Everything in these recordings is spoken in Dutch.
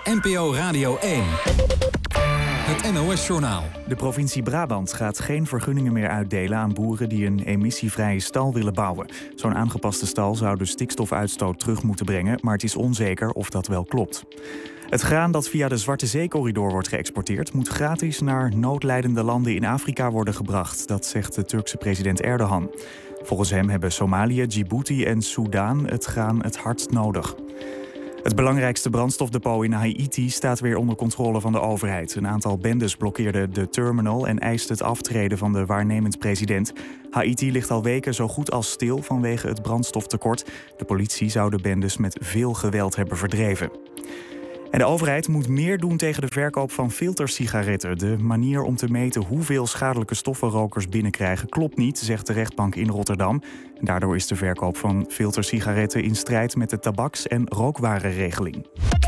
NPO Radio 1. Het NOS-journaal. De provincie Brabant gaat geen vergunningen meer uitdelen aan boeren die een emissievrije stal willen bouwen. Zo'n aangepaste stal zou de stikstofuitstoot terug moeten brengen, maar het is onzeker of dat wel klopt. Het graan dat via de Zwarte Zee-corridor wordt geëxporteerd moet gratis naar noodlijdende landen in Afrika worden gebracht. Dat zegt de Turkse president Erdogan. Volgens hem hebben Somalië, Djibouti en Soedan het graan het hardst nodig. Het belangrijkste brandstofdepot in Haiti staat weer onder controle van de overheid. Een aantal bendes blokkeerden de terminal en eist het aftreden van de waarnemend president. Haiti ligt al weken zo goed als stil vanwege het brandstoftekort. De politie zou de bendes met veel geweld hebben verdreven. En de overheid moet meer doen tegen de verkoop van filtersigaretten. De manier om te meten hoeveel schadelijke stoffen rokers binnenkrijgen klopt niet, zegt de rechtbank in Rotterdam. En daardoor is de verkoop van filtersigaretten in strijd met de tabaks- en rookwarenregeling.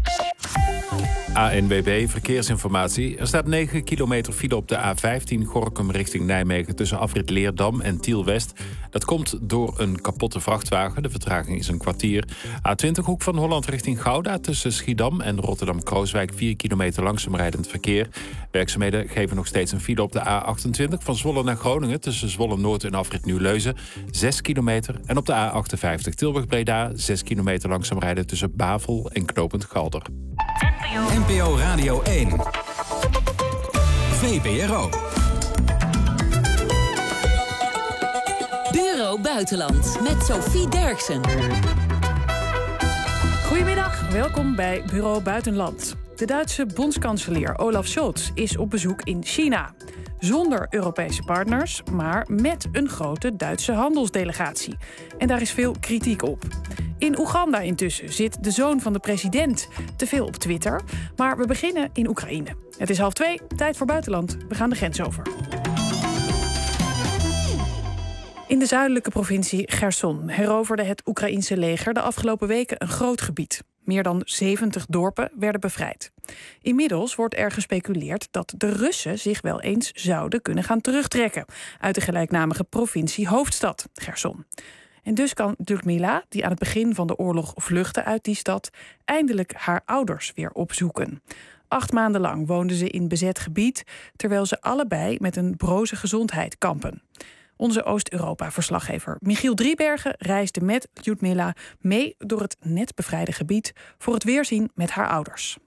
ANWB Verkeersinformatie. Er staat 9 kilometer file op de A15 Gorinchem richting Nijmegen tussen afrit Leerdam en Tiel-West. Dat komt door een kapotte vrachtwagen. De vertraging is een kwartier. A20 Hoek van Holland richting Gouda tussen Schiedam en Rotterdam-Krooswijk 4 kilometer langzaam rijdend verkeer. Werkzaamheden geven nog steeds een file op de A28 van Zwolle naar Groningen tussen Zwolle-Noord en afrit Nieuw-Leuzen 6 kilometer. En op de A58 Tilburg-Breda 6 kilometer langzaam rijden tussen Bavel en Knopend Galder. NPO Radio 1. VPRO. Bureau Buitenland met Sophie Derksen. Goedemiddag, welkom bij Bureau Buitenland. De Duitse bondskanselier Olaf Scholz is op bezoek in China. Zonder Europese partners, maar met een grote Duitse handelsdelegatie. En daar is veel kritiek op. In Oeganda intussen zit de zoon van de president te veel op Twitter. Maar we beginnen in Oekraïne. Het is 1:30, tijd voor buitenland. We gaan de grens over. In de zuidelijke provincie Cherson heroverde het Oekraïense leger de afgelopen weken een groot gebied. Meer dan 70 dorpen werden bevrijd. Inmiddels wordt er gespeculeerd dat de Russen zich wel eens zouden kunnen gaan terugtrekken uit de gelijknamige provincie-hoofdstad Cherson. En dus kan Ljudmila, die aan het begin van de oorlog vluchtte uit die stad, eindelijk haar ouders weer opzoeken. 8 maanden lang woonden ze in bezet gebied, terwijl ze allebei met een broze gezondheid kampen. Onze Oost-Europa-verslaggever Michiel Driebergen reisde met Ljudmila mee door het net bevrijde gebied voor het weerzien met haar ouders.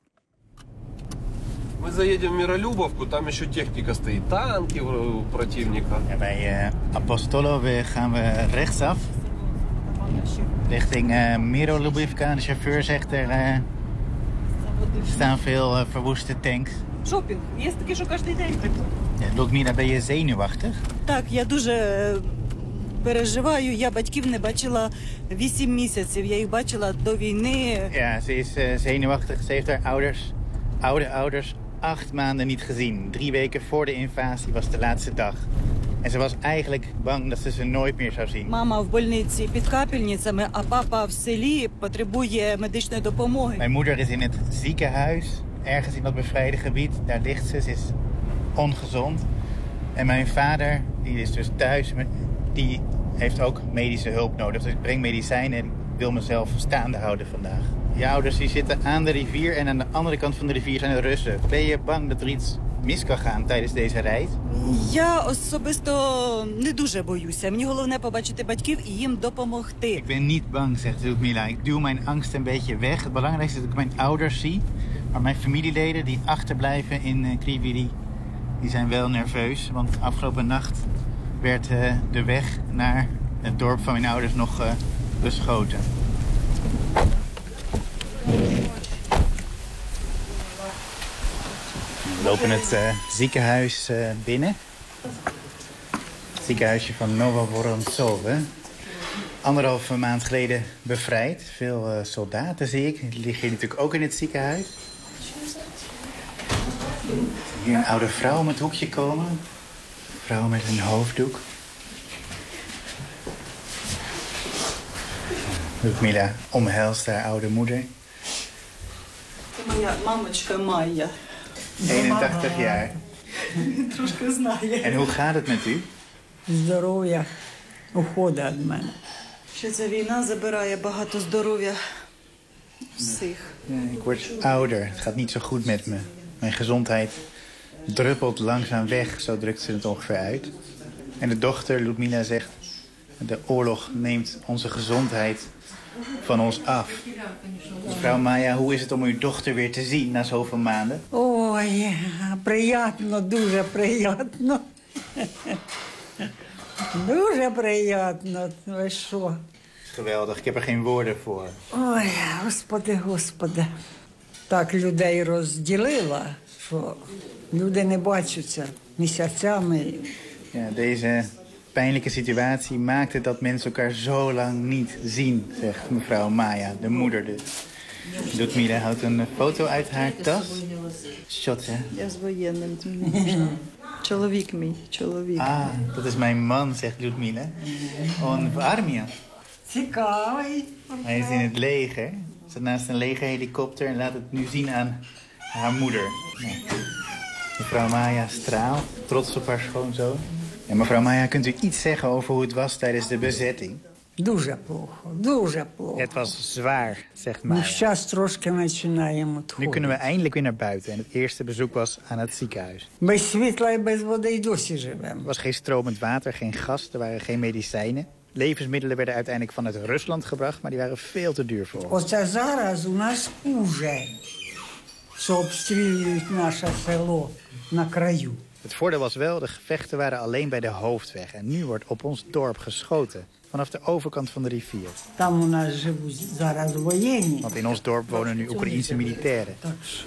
We заедем в Миролюбовку, там еще техника стоит, танки противника. Ja, bij Apostolo gaan we rechtsaf richting Mirolubivka. De chauffeur zegt er staan veel verwoeste tanks. Шопінг. Є таке, що кожен день. Ja, Ludmila, ben je zenuwachtig? Так, я дуже переживаю. Я батьків не бачила 8 місяців. Я їх бачила до війни. Ja, ze is zenuwachtig. Ze heeft haar oude ouders 8 maanden niet gezien. 3 weken voor de invasie was de laatste dag. En ze was eigenlijk bang dat ze nooit meer zou zien. Мама в больниці під капельницями, а папа в селі потребує медичної допомоги. Mijn moeder is in het ziekenhuis, ergens in dat bevrijde gebied. Daar ligt ze, ze is ongezond. En mijn vader, die is dus thuis, die heeft ook medische hulp nodig. Dus ik breng medicijnen en ik wil mezelf staande houden vandaag. Je ouders die zitten aan de rivier en aan de andere kant van de rivier zijn de Russen. Ben je bang dat er iets mis kan gaan tijdens deze reis? Я особисто не дуже боюся. Мені головне побачити батьків і їм допомогти. Ik ben niet bang, zegt Ljudmila. Ik duw mijn angst een beetje weg. Het belangrijkste is dat ik mijn ouders zie. Maar mijn familieleden die achterblijven in Kriviri, die zijn wel nerveus. Want afgelopen nacht werd de weg naar het dorp van mijn ouders nog beschoten. We lopen het ziekenhuis binnen. Het ziekenhuisje van Novovorontsove. 1,5 maand geleden bevrijd. Veel soldaten zie ik. Die liggen hier natuurlijk ook in het ziekenhuis. Hier een oude vrouw om het hoekje komen. Een vrouw met een hoofddoek. Ljudmila omhelst haar oude moeder. Моя мамочка Майя. 81 jaar. Трошки знає. En hoe gaat het met u? Здоров'я уходить від мене. Що ця війна забирає багато здоров'я. Ja, ik word ouder. Het gaat niet zo goed met me. Mijn gezondheid druppelt langzaam weg, zo drukt ze het ongeveer uit. En de dochter, Ludmila, zegt... de oorlog neemt onze gezondheid van ons af. Mevrouw Maya, hoe is het om uw dochter weer te zien na zoveel maanden? Ой, приятно, дуже приятно. Дуже приятно. Ви що? Geweldig, ik heb er geen woorden voor. Ой, господи, господи. Так людей розділила, що люди не бачаться місяцями. Ja, deze pijnlijke situatie maakt het dat mensen elkaar zo lang niet zien, zegt mevrouw Maya, de moeder dus. Ludmila houdt een foto uit haar tas. Shot, hè? Я з воєнним. Чоловік мій, чоловік. Ah, dat is mijn man, zegt Ludmila. On в armia. Цікавий. Hij is in het leger. Zit naast een legerhelikopter en laat het nu zien aan haar moeder. Nou, mevrouw Maya straalt, trots op haar schoonzoon. En mevrouw Maya, kunt u iets zeggen over hoe het was tijdens de bezetting? Дуже плохо, дуже плохо. Het was zwaar, zegt Ну, Maya. зараз трошки починаємо Nu kunnen we відходити. eindelijk weer naar buiten. En het eerste bezoek was aan het ziekenhuis. Без світла і без води й досі Er живемо. was geen stromend water, geen gas, er waren geen medicijnen. Levensmiddelen werden uiteindelijk vanuit Rusland gebracht, maar die waren veel te duur voor ons. Оце зараз у нас хуже, що обстрілюють наше село на краю. Het voordeel was wel, de gevechten waren alleen bij de hoofdweg. En nu wordt op ons dorp geschoten, vanaf de overkant van de rivier. Там у нас живуть зараз воєнні. Want in ons dorp wonen nu Oekraïense militairen. Так що?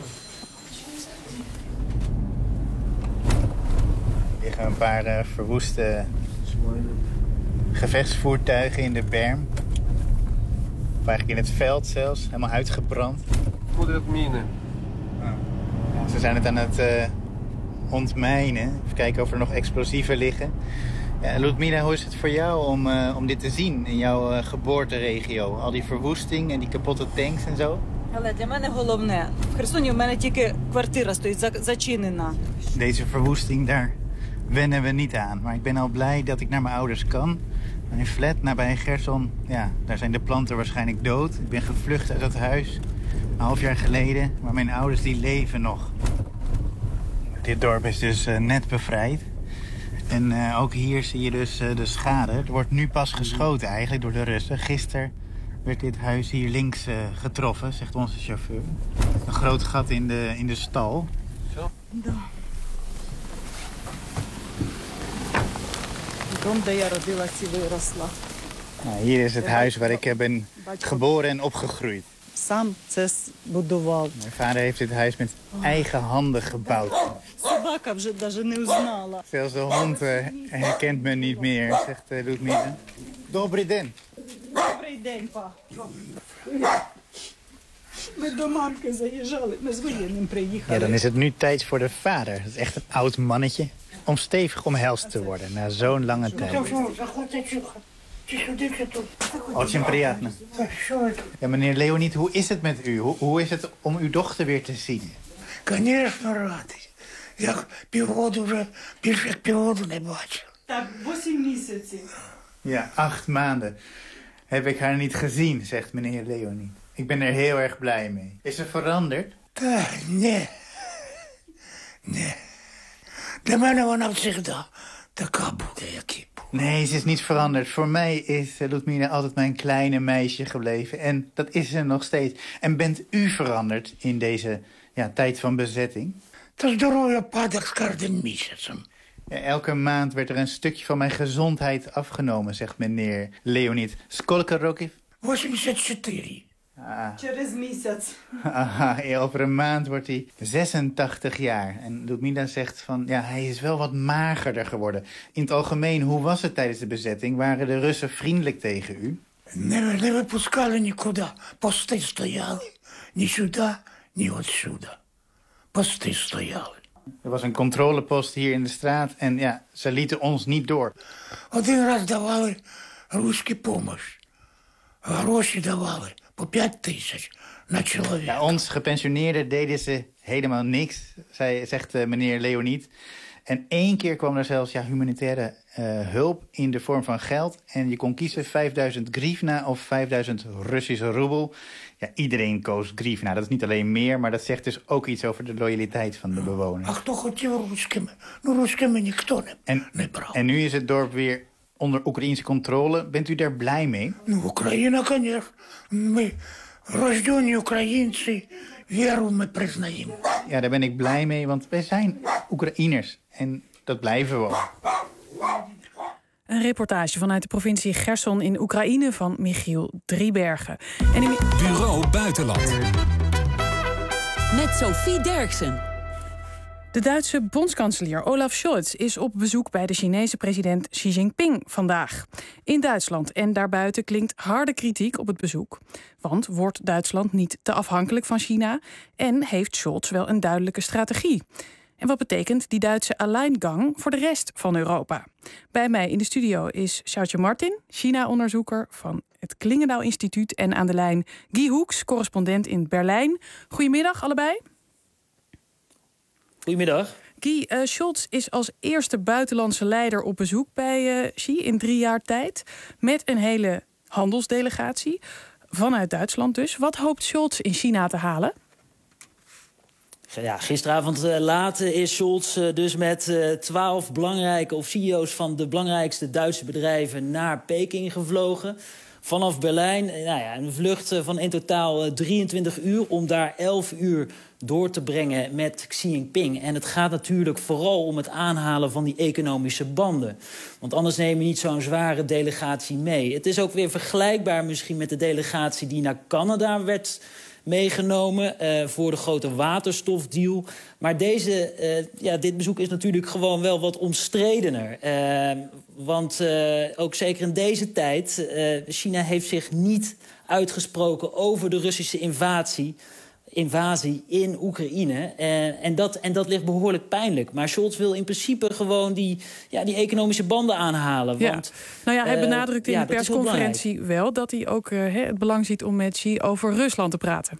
Er liggen een paar verwoeste gevechtsvoertuigen in de berm. Of eigenlijk in het veld zelfs, helemaal uitgebrand. Смотрят мины. Ze zijn het aan het ontmijnen. Even kijken of er nog explosieven liggen. Ja, Ludmila, hoe is het voor jou om dit te zien in jouw geboorteregio? Al die verwoesting en die kapotte tanks en zo? Але для мене головне, в Херсоні в мене тільки квартира стоїть зачинена. Deze verwoesting, daar wennen we niet aan. Maar ik ben al blij dat ik naar mijn ouders kan. Mijn flat nabij Gerson, ja, daar zijn de planten waarschijnlijk dood. Ik ben gevlucht uit dat huis, een half jaar geleden. Maar mijn ouders die leven nog. Dit dorp is dus net bevrijd. En ook hier zie je dus de schade. Er wordt nu pas geschoten eigenlijk door de Russen. Gisteren werd dit huis hier links getroffen, zegt onze chauffeur. Een groot gat in de stal. Zo? Дом, де я родилась і виросла. Nou, hier is het huis waar ik ben geboren en opgegroeid. Сам це будував. Mijn vader heeft dit huis met eigen handen gebouwd. Собака вже навіть не узнала. Zelfs de hond herkent me niet meer, zegt Ludmila. Dobry den. Добрий день, па. Ми до мамки заїжджали, ми з воєнним Ja, приїхали. dan is het nu tijd voor de vader. Dat is echt een oud mannetje. Om stevig omhelst te worden na zo'n lange tijd. Очень приятно. Ja, meneer Leonid, hoe is het met u? Hoe is het om uw dochter weer te zien? Конечно, радий. Я півроку вже, більше як півроку не бачив. Так, 8 місяців. Ja, 8 maanden heb ik haar niet gezien, zegt meneer Leonid. Ik ben er heel erg blij mee. Is ze veranderd? Та, ні. Ні. Для мене вона завжди така буде, як і була. Nee, ze is niet veranderd. Voor mij is Ludmila altijd mijn kleine meisje gebleven. En dat is ze nog steeds. En bent u veranderd in deze tijd van bezetting? Та здоров'я падає з кожним місяцем. Ja, elke maand werd er een stukje van mijn gezondheid afgenomen, zegt meneer Leonid. Skolka Rokiv? 84. Через місяць. Aha, over een maand wordt hij 86 jaar. En Ludmila zegt van, ja, hij is wel wat magerder geworden. In het algemeen, hoe was het tijdens de bezetting? Waren de Russen vriendelijk tegen u? Не випускали нікуди. Пости стояли. Ні сюди, ні отсюди. Пости стояли. Er was een controlepost hier in de straat en ja, ze lieten ons niet door. Один раз давали руську помощь. Гроші давали по 5000 на чоловік. Ja, ons gepensioneerden deden ze helemaal niks, zegt meneer Leonid. En 1 keer kwam er zelfs humanitaire hulp in de vorm van geld. En je kon kiezen 5000 grivna of 5000 Russische roebel. Ja, iedereen koos Gryf. Nou, dat is niet alleen meer, maar dat zegt dus ook iets over de loyaliteit van de bewoners. А хто хотів руськими? Ну, руськими ніхто не брав. En nu is het dorp weer onder Oekraïense controle. Bent u daar blij mee? Ну, Україна, конечно. Ми рождені українці, віру ми признаємо. Ja, daar ben ik blij mee, want wij zijn Oekraïners. En dat blijven we ook. Een reportage vanuit de provincie Cherson in Oekraïne van Michiel Driebergen. Bureau Buitenland. Met Sophie Derksen. De Duitse bondskanselier Olaf Scholz is op bezoek bij de Chinese president Xi Jinping vandaag. In Duitsland en daarbuiten klinkt harde kritiek op het bezoek. Want wordt Duitsland niet te afhankelijk van China en heeft Scholz wel een duidelijke strategie? En wat betekent die Duitse alleingang voor de rest van Europa? Bij mij in de studio is Sjoutje Martin, China-onderzoeker van het Klingendaal Instituut. En aan de lijn Guy Hoeks, correspondent in Berlijn. Goedemiddag allebei. Goedemiddag. Guy, Scholz is als eerste buitenlandse leider op bezoek bij Xi in 3 jaar tijd. Met een hele handelsdelegatie vanuit Duitsland dus. Wat hoopt Scholz in China te halen? Ja, gisteravond laat is Scholz dus met 12 belangrijke of CEO's van de belangrijkste Duitse bedrijven naar Peking gevlogen. Vanaf Berlijn, een vlucht van in totaal 23 uur om daar 11 uur door te brengen met Xi Jinping. En het gaat natuurlijk vooral om het aanhalen van die economische banden. Want anders neem je niet zo'n zware delegatie mee. Het is ook weer vergelijkbaar misschien met de delegatie die naar Canada werd meegenomen voor de grote waterstofdeal. Maar dit bezoek is natuurlijk gewoon wel wat omstredener. Want ook zeker in deze tijd, China heeft zich niet uitgesproken over de Russische invasie in Oekraïne. En dat ligt behoorlijk pijnlijk. Maar Scholz wil in principe gewoon die economische banden aanhalen. Want, hij benadrukt in de persconferentie wel dat hij ook het belang ziet om met Xi over Rusland te praten.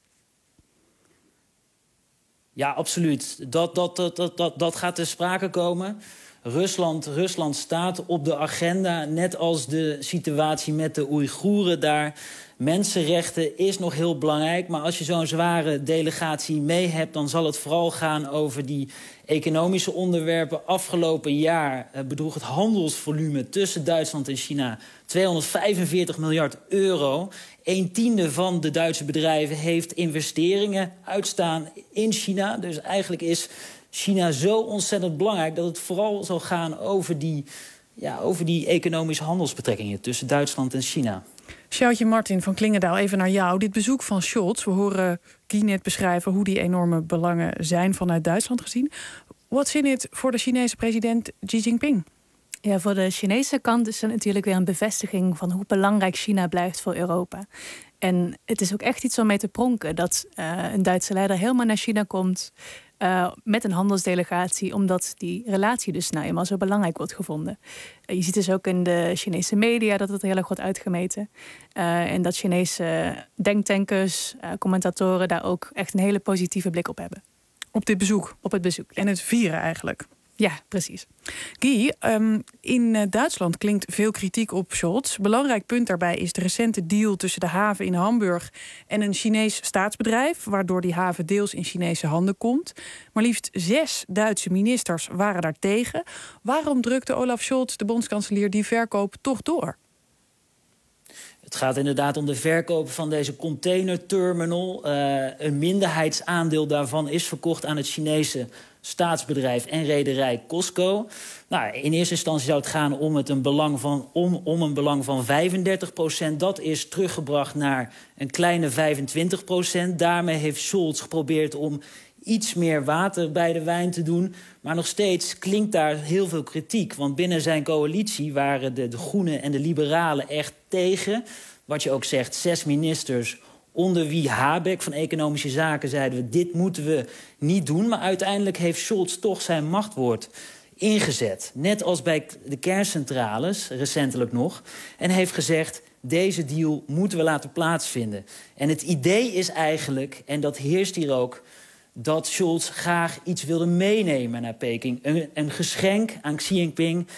Ja, absoluut. Dat gaat ter sprake komen. Rusland staat op de agenda, net als de situatie met de Oeigoeren daar. Mensenrechten is nog heel belangrijk, maar als je zo'n zware delegatie mee hebt, dan zal het vooral gaan over die economische onderwerpen. Afgelopen jaar bedroeg het handelsvolume tussen Duitsland en China 245 miljard euro. 1/10 van de Duitse bedrijven heeft investeringen uitstaan in China. Dus eigenlijk is China zo ontzettend belangrijk dat het vooral zal gaan over die economische handelsbetrekkingen tussen Duitsland en China. Sjoutje Martin van Klingendaal, even naar jou. Dit bezoek van Scholz, we horen Guy net beschrijven hoe die enorme belangen zijn vanuit Duitsland gezien. What's in it voor de Chinese president Xi Jinping? Ja, voor de Chinese kant is er natuurlijk weer een bevestiging van hoe belangrijk China blijft voor Europa. En het is ook echt iets om mee te pronken dat een Duitse leider helemaal naar China komt met een handelsdelegatie, omdat die relatie dus nou eenmaal zo belangrijk wordt gevonden. Je ziet dus ook in de Chinese media dat het heel erg wordt uitgemeten. En dat Chinese denktankers, commentatoren daar ook echt een hele positieve blik op hebben. Op dit bezoek? Op het bezoek. En het vieren eigenlijk? Ja, precies. Guy, in Duitsland klinkt veel kritiek op Scholz. Belangrijk punt daarbij is de recente deal tussen de haven in Hamburg en een Chinees staatsbedrijf, waardoor die haven deels in Chinese handen komt. Maar liefst 6 Duitse ministers waren daar tegen. Waarom drukte Olaf Scholz, de bondskanselier, die verkoop toch door? Het gaat inderdaad om de verkoop van deze containerterminal. Een minderheidsaandeel daarvan is verkocht aan het Chinese staatsbedrijf en rederij COSCO. Nou, in eerste instantie zou het gaan om een belang van 35%. Dat is teruggebracht naar een kleine 25%. Daarmee heeft Scholz geprobeerd om iets meer water bij de wijn te doen. Maar nog steeds klinkt daar heel veel kritiek. Want binnen zijn coalitie waren de Groenen en de Liberalen echt tegen. Wat je ook zegt, 6 ministers, onder wie Habeck van Economische Zaken, zeiden we, dit moeten we niet doen. Maar uiteindelijk heeft Scholz toch zijn machtwoord ingezet. Net als bij de kerncentrales, recentelijk nog. En heeft gezegd, deze deal moeten we laten plaatsvinden. En het idee is eigenlijk, en dat heerst hier ook, dat Scholz graag iets wilde meenemen naar Peking. Een geschenk aan Xi Jinping.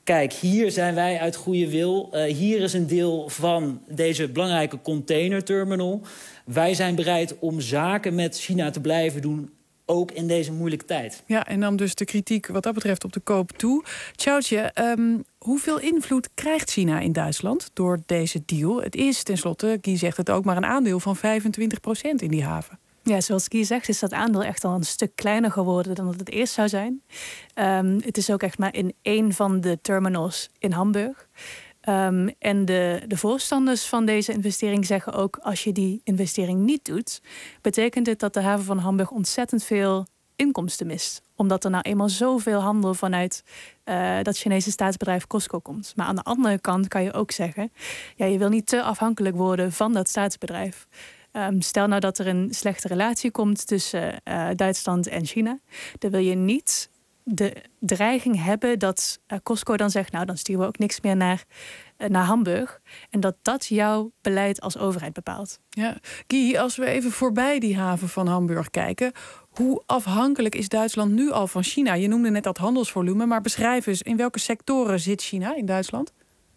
kijk, hier zijn wij uit goede wil. Hier is een deel van deze belangrijke containerterminal. Wij zijn bereid om zaken met China te blijven doen, ook in deze moeilijke tijd. Ja, en dan dus de kritiek wat dat betreft op de koop toe. Tjoutje, hoeveel invloed krijgt China in Duitsland door deze deal? Het is tenslotte, Guy zegt het ook, maar een aandeel van 25% in die haven. Ja, zoals Guy zegt is dat aandeel echt al een stuk kleiner geworden dan dat het eerst zou zijn. Het is ook echt maar in 1 van de terminals in Hamburg. En de voorstanders van deze investering zeggen ook, als je die investering niet doet, betekent dit dat de haven van Hamburg ontzettend veel inkomsten mist. Omdat er nou eenmaal zoveel handel vanuit dat Chinese staatsbedrijf COSCO komt. Maar aan de andere kant kan je ook zeggen, ja, je wil niet te afhankelijk worden van dat staatsbedrijf. Stel nou dat er een slechte relatie komt tussen Duitsland en China. Dan wil je niet de dreiging hebben dat COSCO dan zegt, nou dan sturen we ook niks meer naar Hamburg. En dat jouw beleid als overheid bepaalt. Ja. Guy, als we even voorbij die haven van Hamburg kijken, hoe afhankelijk is Duitsland nu al van China? Je noemde net dat handelsvolume, maar beschrijf eens, in welke sectoren zit China in Duitsland?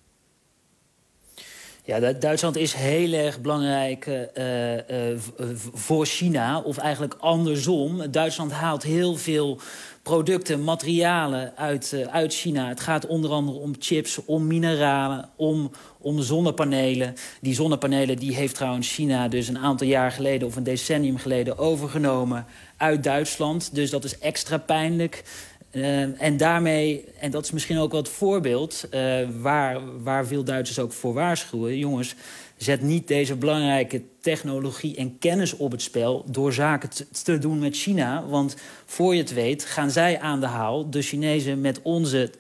Ja, Duitsland is heel erg belangrijk voor China, of eigenlijk andersom. Duitsland haalt heel veel producten, materialen uit China. Het gaat onder andere om chips, om mineralen, om zonnepanelen. Die zonnepanelen die heeft trouwens China dus een aantal jaar geleden of een decennium geleden overgenomen uit Duitsland. Dus dat is extra pijnlijk. En daarmee, en dat is misschien ook wel het voorbeeld waar veel Duitsers ook voor waarschuwen. Jongens, zet niet deze belangrijke technologie en kennis op het spel door zaken te doen met China. Want voor je het weet gaan zij aan de haal, de Chinezen, met onze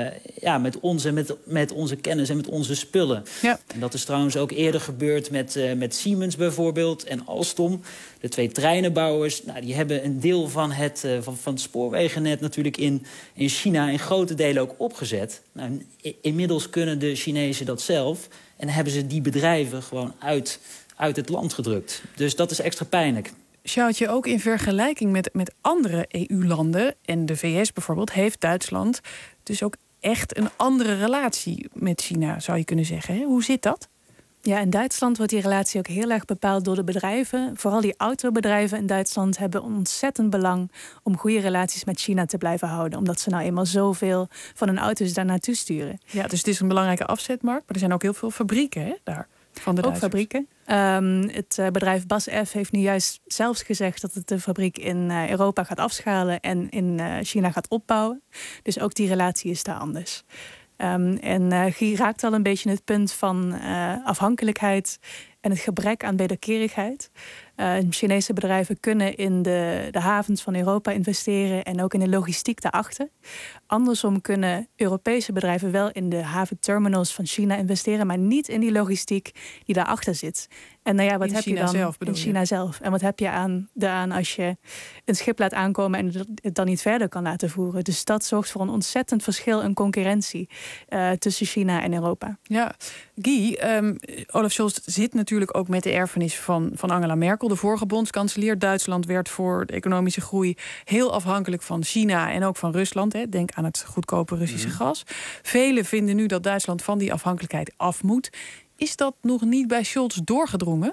kennis en met onze spullen. Ja. En dat is trouwens ook eerder gebeurd met Siemens bijvoorbeeld en Alstom. De 2 treinenbouwers, die hebben een deel van het spoorwegennet natuurlijk in China in grote delen ook opgezet. Nou, inmiddels kunnen de Chinezen dat zelf en hebben ze die bedrijven gewoon uit het land gedrukt. Dus dat is extra pijnlijk. Sjoutje, ook in vergelijking met andere EU-landen en de VS bijvoorbeeld, heeft Duitsland dus ook echt een andere relatie met China, zou je kunnen zeggen. Hè? Hoe zit dat? Ja, in Duitsland wordt die relatie ook heel erg bepaald door de bedrijven. Vooral die autobedrijven in Duitsland hebben ontzettend belang om goede relaties met China te blijven houden. Omdat ze nou eenmaal zoveel van hun auto's daar naartoe sturen. Ja, dus het is een belangrijke afzetmarkt, maar er zijn ook heel veel fabrieken, hè, daar. Van de Duitsers. Ook fabrieken. Het bedrijf BASF heeft nu juist zelfs gezegd dat het de fabriek in Europa gaat afschalen en in China gaat opbouwen. Dus ook die relatie is daar anders. Guy raakt al een beetje het punt van afhankelijkheid en het gebrek aan wederkerigheid. Chinese bedrijven kunnen in de havens van Europa investeren en ook in de logistiek daarachter. Andersom kunnen Europese bedrijven wel in de haventerminals van China investeren, maar niet in die logistiek die daarachter zit. En nou ja, wat heb je dan in China zelf? En wat heb je aan als je een schip laat aankomen en het dan niet verder kan laten voeren? Dus dat zorgt voor een ontzettend verschil in concurrentie tussen China en Europa. Ja, Guy, Olaf Scholz zit natuurlijk ook met de erfenis van Angela Merkel, de vorige bondskanselier. Duitsland werd voor de economische groei heel afhankelijk van China en ook van Rusland. Hè. Denk aan het goedkope Russische gas. Velen vinden nu dat Duitsland van die afhankelijkheid af moet. Is dat nog niet bij Scholz doorgedrongen?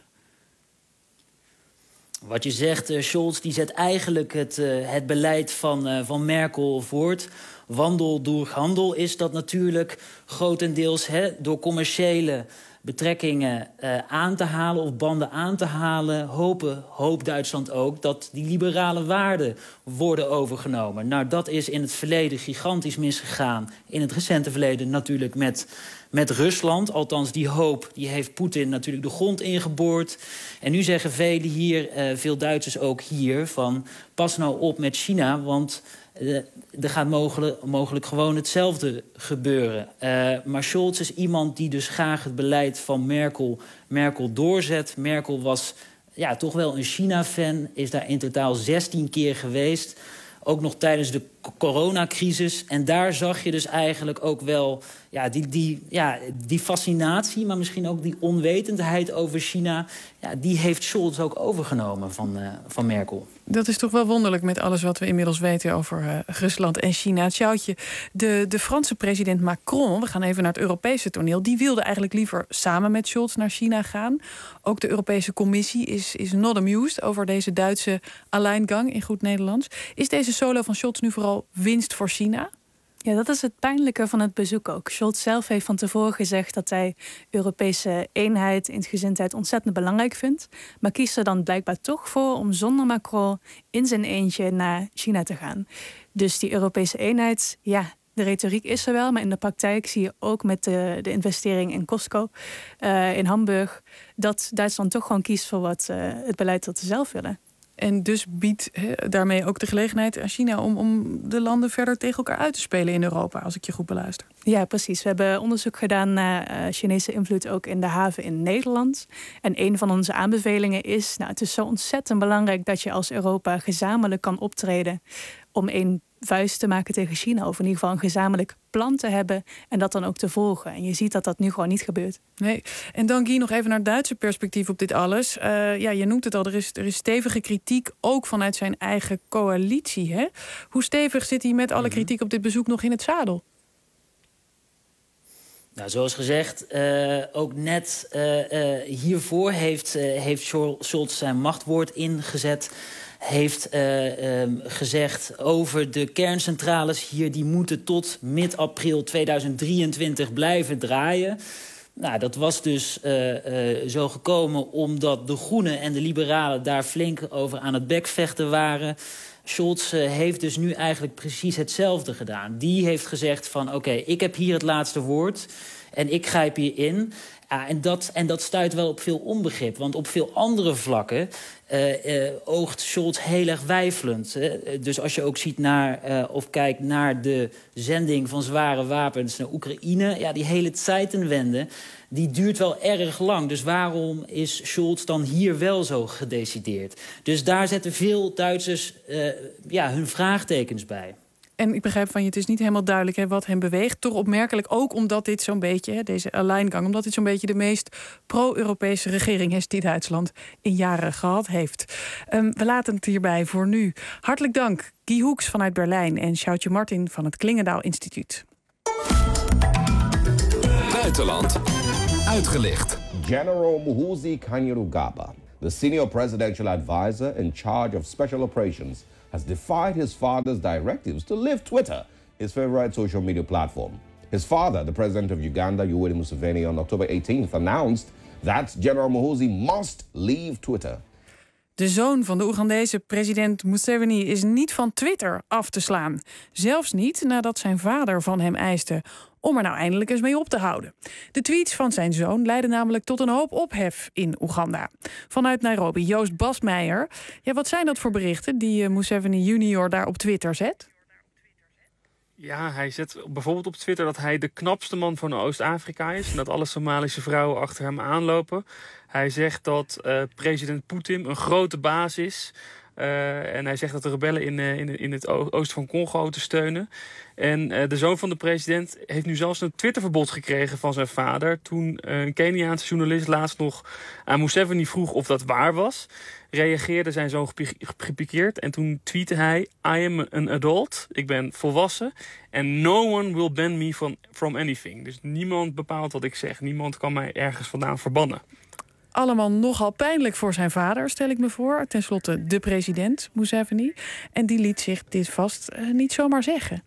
Wat je zegt, Scholz die zet eigenlijk het beleid van Merkel voort. Wandel door handel is dat natuurlijk grotendeels door commerciële betrekkingen aan te halen of banden aan te halen, hoopt Duitsland ook dat die liberale waarden worden overgenomen. Nou, dat is in het verleden gigantisch misgegaan. In het recente verleden natuurlijk met Rusland. Althans, die hoop die heeft Poetin natuurlijk de grond ingeboord. En nu zeggen velen hier, veel Duitsers ook hier, van pas nou op met China, want er gaat mogelijk gewoon hetzelfde gebeuren. Maar Scholz is iemand die dus graag het beleid van Merkel doorzet. Merkel was toch wel een China-fan, is daar in totaal 16 keer geweest. Ook nog tijdens de coronacrisis. En daar zag je dus eigenlijk ook wel die fascinatie, maar misschien ook die onwetendheid over China. Ja, die heeft Scholz ook overgenomen van Merkel. Dat is toch wel wonderlijk met alles wat we inmiddels weten over Rusland en China. Sjoutje, de Franse president Macron, we gaan even naar het Europese toneel, die wilde eigenlijk liever samen met Scholz naar China gaan. Ook de Europese Commissie is not amused over deze Duitse alleingang in goed Nederlands. Is deze solo van Scholz nu vooral winst voor China? Ja, dat is het pijnlijke van het bezoek ook. Scholz zelf heeft van tevoren gezegd dat hij Europese eenheid, eensgezindheid ontzettend belangrijk vindt. Maar kiest er dan blijkbaar toch voor om zonder Macron in zijn eentje naar China te gaan. Dus die Europese eenheid, ja, de retoriek is er wel, maar in de praktijk zie je ook met de investering in Costco in Hamburg dat Duitsland toch gewoon kiest voor het beleid dat ze zelf willen. En dus biedt daarmee ook de gelegenheid aan China om de landen verder tegen elkaar uit te spelen in Europa, als ik je goed beluister. Ja, precies. We hebben onderzoek gedaan naar Chinese invloed ook in de haven in Nederland. En een van onze aanbevelingen is, het is zo ontzettend belangrijk dat je als Europa gezamenlijk kan optreden om één vuist te maken tegen China, of in ieder geval een gezamenlijk plan te hebben en dat dan ook te volgen. En je ziet dat dat nu gewoon niet gebeurt. Nee. En dan Guy, nog even naar het Duitse perspectief op dit alles. Je noemt het al, er is stevige kritiek ook vanuit zijn eigen coalitie. Hè? Hoe stevig zit hij met alle kritiek op dit bezoek nog in het zadel? Nou, zoals gezegd, ook net hiervoor heeft Scholz zijn machtwoord ingezet. Heeft gezegd over de kerncentrales hier, die moeten tot mid-april 2023 blijven draaien. Nou, dat was dus zo gekomen omdat de Groenen en de Liberalen daar flink over aan het bekvechten waren. Scholz heeft dus nu eigenlijk precies hetzelfde gedaan. Die heeft gezegd van oké, ik heb hier het laatste woord en ik grijp hier in. Ja, en dat stuit wel op veel onbegrip. Want op veel andere vlakken oogt Scholz heel erg weifelend. Dus als je ook ziet of kijkt naar de zending van zware wapens naar Oekraïne, ja, die hele Zeitenwende, die duurt wel erg lang. Dus waarom is Scholz dan hier wel zo gedecideerd? Dus daar zetten veel Duitsers hun vraagtekens bij. En ik begrijp van je, het is niet helemaal duidelijk wat hem beweegt. Toch opmerkelijk ook omdat dit zo'n beetje, deze alleingang, omdat dit zo'n beetje de meest pro-Europese regering is die Duitsland in jaren gehad heeft. We laten het hierbij voor nu. Hartelijk dank, Guy Hoeks vanuit Berlijn en Sjoutje Martin van het Klingendaal Instituut. Buitenland uitgelicht. General Muhoozi Kainerugaba, the senior presidential advisor in charge of special operations, has defied his father's directives to leave Twitter, his favorite social media platform. His father, the president of Uganda, Yoweri Museveni, on October 18th announced that General Muhoozi must leave Twitter. De zoon van de Oegandese president Museveni is niet van Twitter af te slaan. Zelfs niet nadat zijn vader van hem eiste om er nou eindelijk eens mee op te houden. De tweets van zijn zoon leidden namelijk tot een hoop ophef in Oeganda. Vanuit Nairobi, Joost Basmeijer. Ja, wat zijn dat voor berichten die Museveni junior daar op Twitter zet? Ja, hij zet bijvoorbeeld op Twitter dat hij de knapste man van Oost-Afrika is en dat alle Somalische vrouwen achter hem aanlopen. Hij zegt dat president Poetin een grote baas is. En hij zegt dat de rebellen in het oosten van Congo te steunen. En de zoon van de president heeft nu zelfs een Twitterverbod gekregen van zijn vader. Toen een Keniaanse journalist laatst nog aan Museveni vroeg of dat waar was, reageerde zijn zoon gepikeerd. En toen tweette hij: I am an adult, ik ben volwassen. And no one will ban me from anything. Dus niemand bepaalt wat ik zeg. Niemand kan mij ergens vandaan verbannen. Allemaal nogal pijnlijk voor zijn vader, stel ik me voor. Ten slotte de president, Museveni. En die liet zich dit vast niet zomaar zeggen.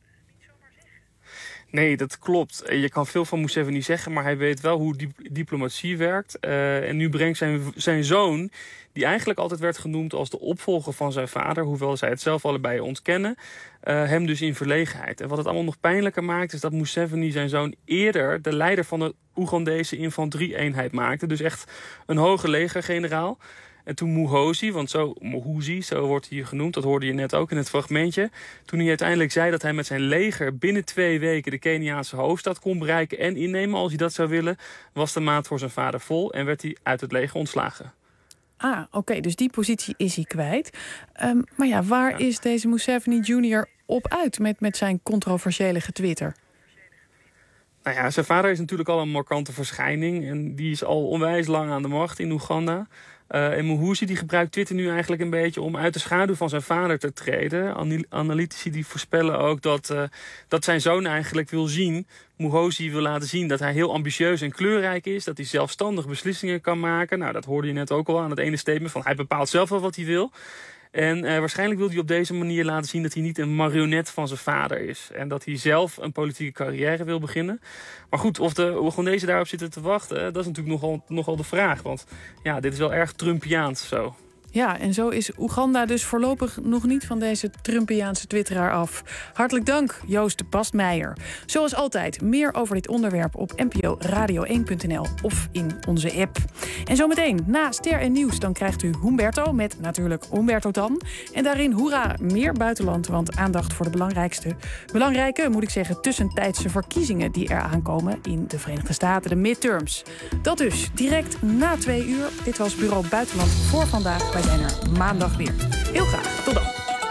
Nee, dat klopt. Je kan veel van Museveni zeggen, maar hij weet wel hoe diplomatie werkt. En nu brengt zijn zoon, die eigenlijk altijd werd genoemd als de opvolger van zijn vader, hoewel zij het zelf allebei ontkennen, hem dus in verlegenheid. En wat het allemaal nog pijnlijker maakt, is dat Museveni zijn zoon eerder de leider van de Oegandese infanterie-eenheid maakte. Dus echt een hoge legergeneraal. En toen Muhoozi, zo wordt hij hier genoemd, dat hoorde je net ook in het fragmentje. Toen hij uiteindelijk zei dat hij met zijn leger binnen 2 weken de Keniaanse hoofdstad kon bereiken en innemen als hij dat zou willen, was de maat voor zijn vader vol en werd hij uit het leger ontslagen. Oké, dus die positie is hij kwijt. Maar ja, waar is deze Museveni Jr. op uit met zijn controversiële getwitter? Nou ja, zijn vader is natuurlijk al een markante verschijning. En die is al onwijs lang aan de macht in Oeganda. En Muhoozi die gebruikt Twitter nu eigenlijk een beetje om uit de schaduw van zijn vader te treden. Analytici die voorspellen ook dat zijn zoon eigenlijk wil zien, Muhoozi wil laten zien dat hij heel ambitieus en kleurrijk is. Dat hij zelfstandig beslissingen kan maken. Nou, dat hoorde je net ook al aan het ene statement van hij bepaalt zelf wel wat hij wil. En waarschijnlijk wil hij op deze manier laten zien dat hij niet een marionet van zijn vader is. En dat hij zelf een politieke carrière wil beginnen. Maar goed, of de Oegandezen daarop zitten te wachten, dat is natuurlijk nogal de vraag. Want ja, dit is wel erg Trumpiaans zo. Ja, en zo is Oeganda dus voorlopig nog niet van deze Trumpiaanse twitteraar af. Hartelijk dank, Joost Bastmeijer. Zoals altijd, meer over dit onderwerp op nporadio1.nl of in onze app. En zometeen, na Ster en Nieuws, dan krijgt u Humberto met natuurlijk Humberto Tan. En daarin, hoera, meer buitenland, want aandacht voor de belangrijke tussentijdse verkiezingen die er aankomen in de Verenigde Staten, de midterms. Dat dus, direct na 2 uur. Dit was Bureau Buitenland voor vandaag. Wij zijn er maandag weer. Heel graag. Tot dan.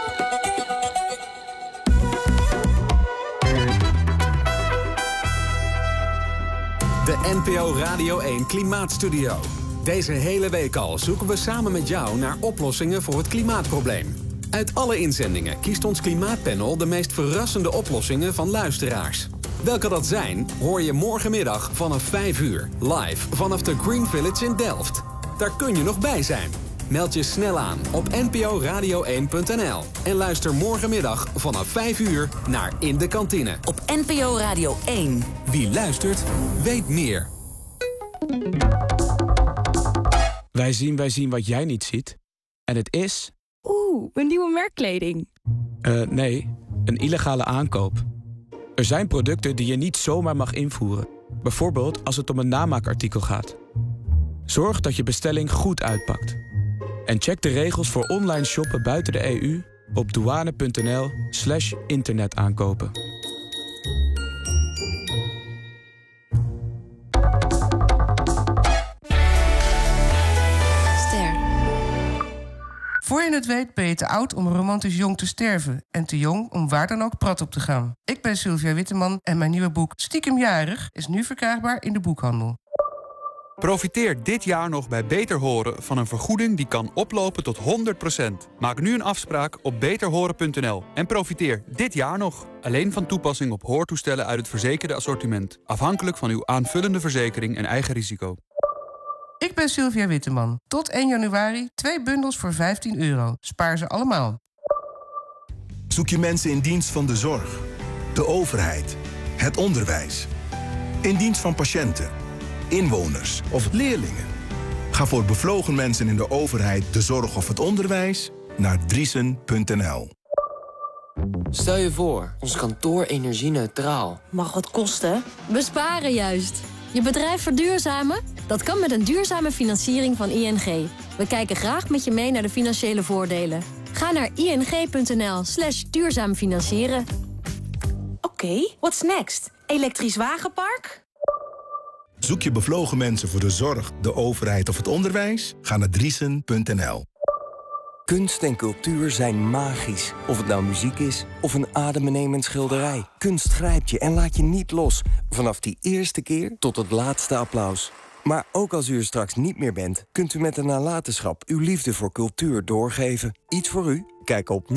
De NPO Radio 1 Klimaatstudio. Deze hele week al zoeken we samen met jou naar oplossingen voor het klimaatprobleem. Uit alle inzendingen kiest ons klimaatpanel de meest verrassende oplossingen van luisteraars. Welke dat zijn, hoor je morgenmiddag vanaf 5 uur. Live vanaf de Green Village in Delft. Daar kun je nog bij zijn. Meld je snel aan op nporadio1.nl. En luister morgenmiddag vanaf 5 uur naar In de Kantine. Op NPO Radio 1. Wie luistert, weet meer. Wij zien wat jij niet ziet. En het is... een nieuwe merkkleding. Nee, een illegale aankoop. Er zijn producten die je niet zomaar mag invoeren. Bijvoorbeeld als het om een namaakartikel gaat. Zorg dat je bestelling goed uitpakt. En check de regels voor online shoppen buiten de EU op douane.nl/internetaankopen. Ster. Voor je het weet ben je te oud om romantisch jong te sterven en te jong om waar dan ook prat op te gaan. Ik ben Sylvia Witteman en mijn nieuwe boek Stiekem Jarig is nu verkrijgbaar in de boekhandel. Profiteer dit jaar nog bij Beter Horen van een vergoeding die kan oplopen tot 100%. Maak nu een afspraak op beterhoren.nl en profiteer dit jaar nog. Alleen van toepassing op hoortoestellen uit het verzekerde assortiment. Afhankelijk van uw aanvullende verzekering en eigen risico. Ik ben Sylvia Witteman. Tot 1 januari 2 bundels voor €15. Spaar ze allemaal. Zoek je mensen in dienst van de zorg, de overheid, het onderwijs. In dienst van patiënten, inwoners of leerlingen. Ga voor bevlogen mensen in de overheid, de zorg of het onderwijs naar driesen.nl. Stel je voor, ons kantoor energie-neutraal. Mag wat kosten? Besparen juist. Je bedrijf verduurzamen? Dat kan met een duurzame financiering van ING. We kijken graag met je mee naar de financiële voordelen. Ga naar ing.nl/duurzaam financieren. Oké, what's next? Elektrisch wagenpark? Zoek je bevlogen mensen voor de zorg, de overheid of het onderwijs? Ga naar driesen.nl. Kunst en cultuur zijn magisch. Of het nou muziek is of een adembenemend schilderij. Kunst grijpt je en laat je niet los. Vanaf die eerste keer tot het laatste applaus. Maar ook als u er straks niet meer bent, kunt u met een nalatenschap uw liefde voor cultuur doorgeven. Iets voor u? Kijk op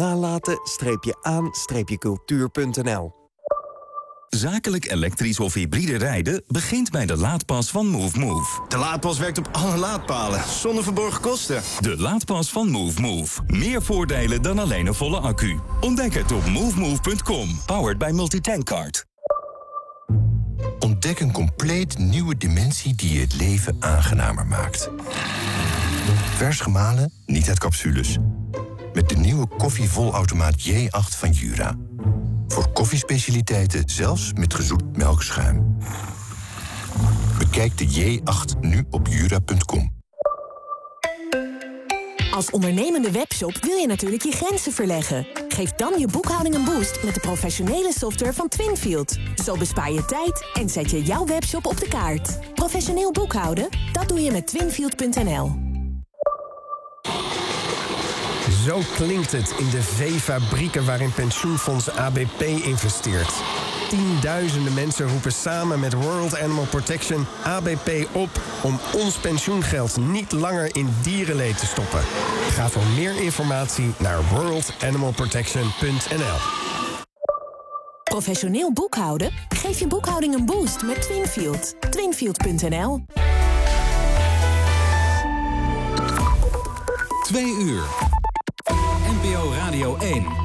nalaten-aan-cultuur.nl. Zakelijk elektrisch of hybride rijden begint bij de laadpas van Move. De laadpas werkt op alle laadpalen, zonder verborgen kosten. De laadpas van Move. Meer voordelen dan alleen een volle accu. Ontdek het op movemove.com. Powered by Multitankcard. Ontdek een compleet nieuwe dimensie die je het leven aangenamer maakt. Vers gemalen, niet uit capsules. Met de nieuwe koffievolautomaat J8 van Jura. Voor koffiespecialiteiten zelfs met gezoet melkschuim. Bekijk de J8 nu op jura.com. Als ondernemende webshop wil je natuurlijk je grenzen verleggen. Geef dan je boekhouding een boost met de professionele software van Twinfield. Zo bespaar je tijd en zet je jouw webshop op de kaart. Professioneel boekhouden? Dat doe je met Twinfield.nl. Zo klinkt het in de veefabrieken waarin pensioenfonds ABP investeert. Tienduizenden mensen roepen samen met World Animal Protection ABP op om ons pensioengeld niet langer in dierenleed te stoppen. Ga voor meer informatie naar worldanimalprotection.nl. Professioneel boekhouden? Geef je boekhouding een boost met Twinfield. Twinfield.nl. 2 uur. NPO Radio 1.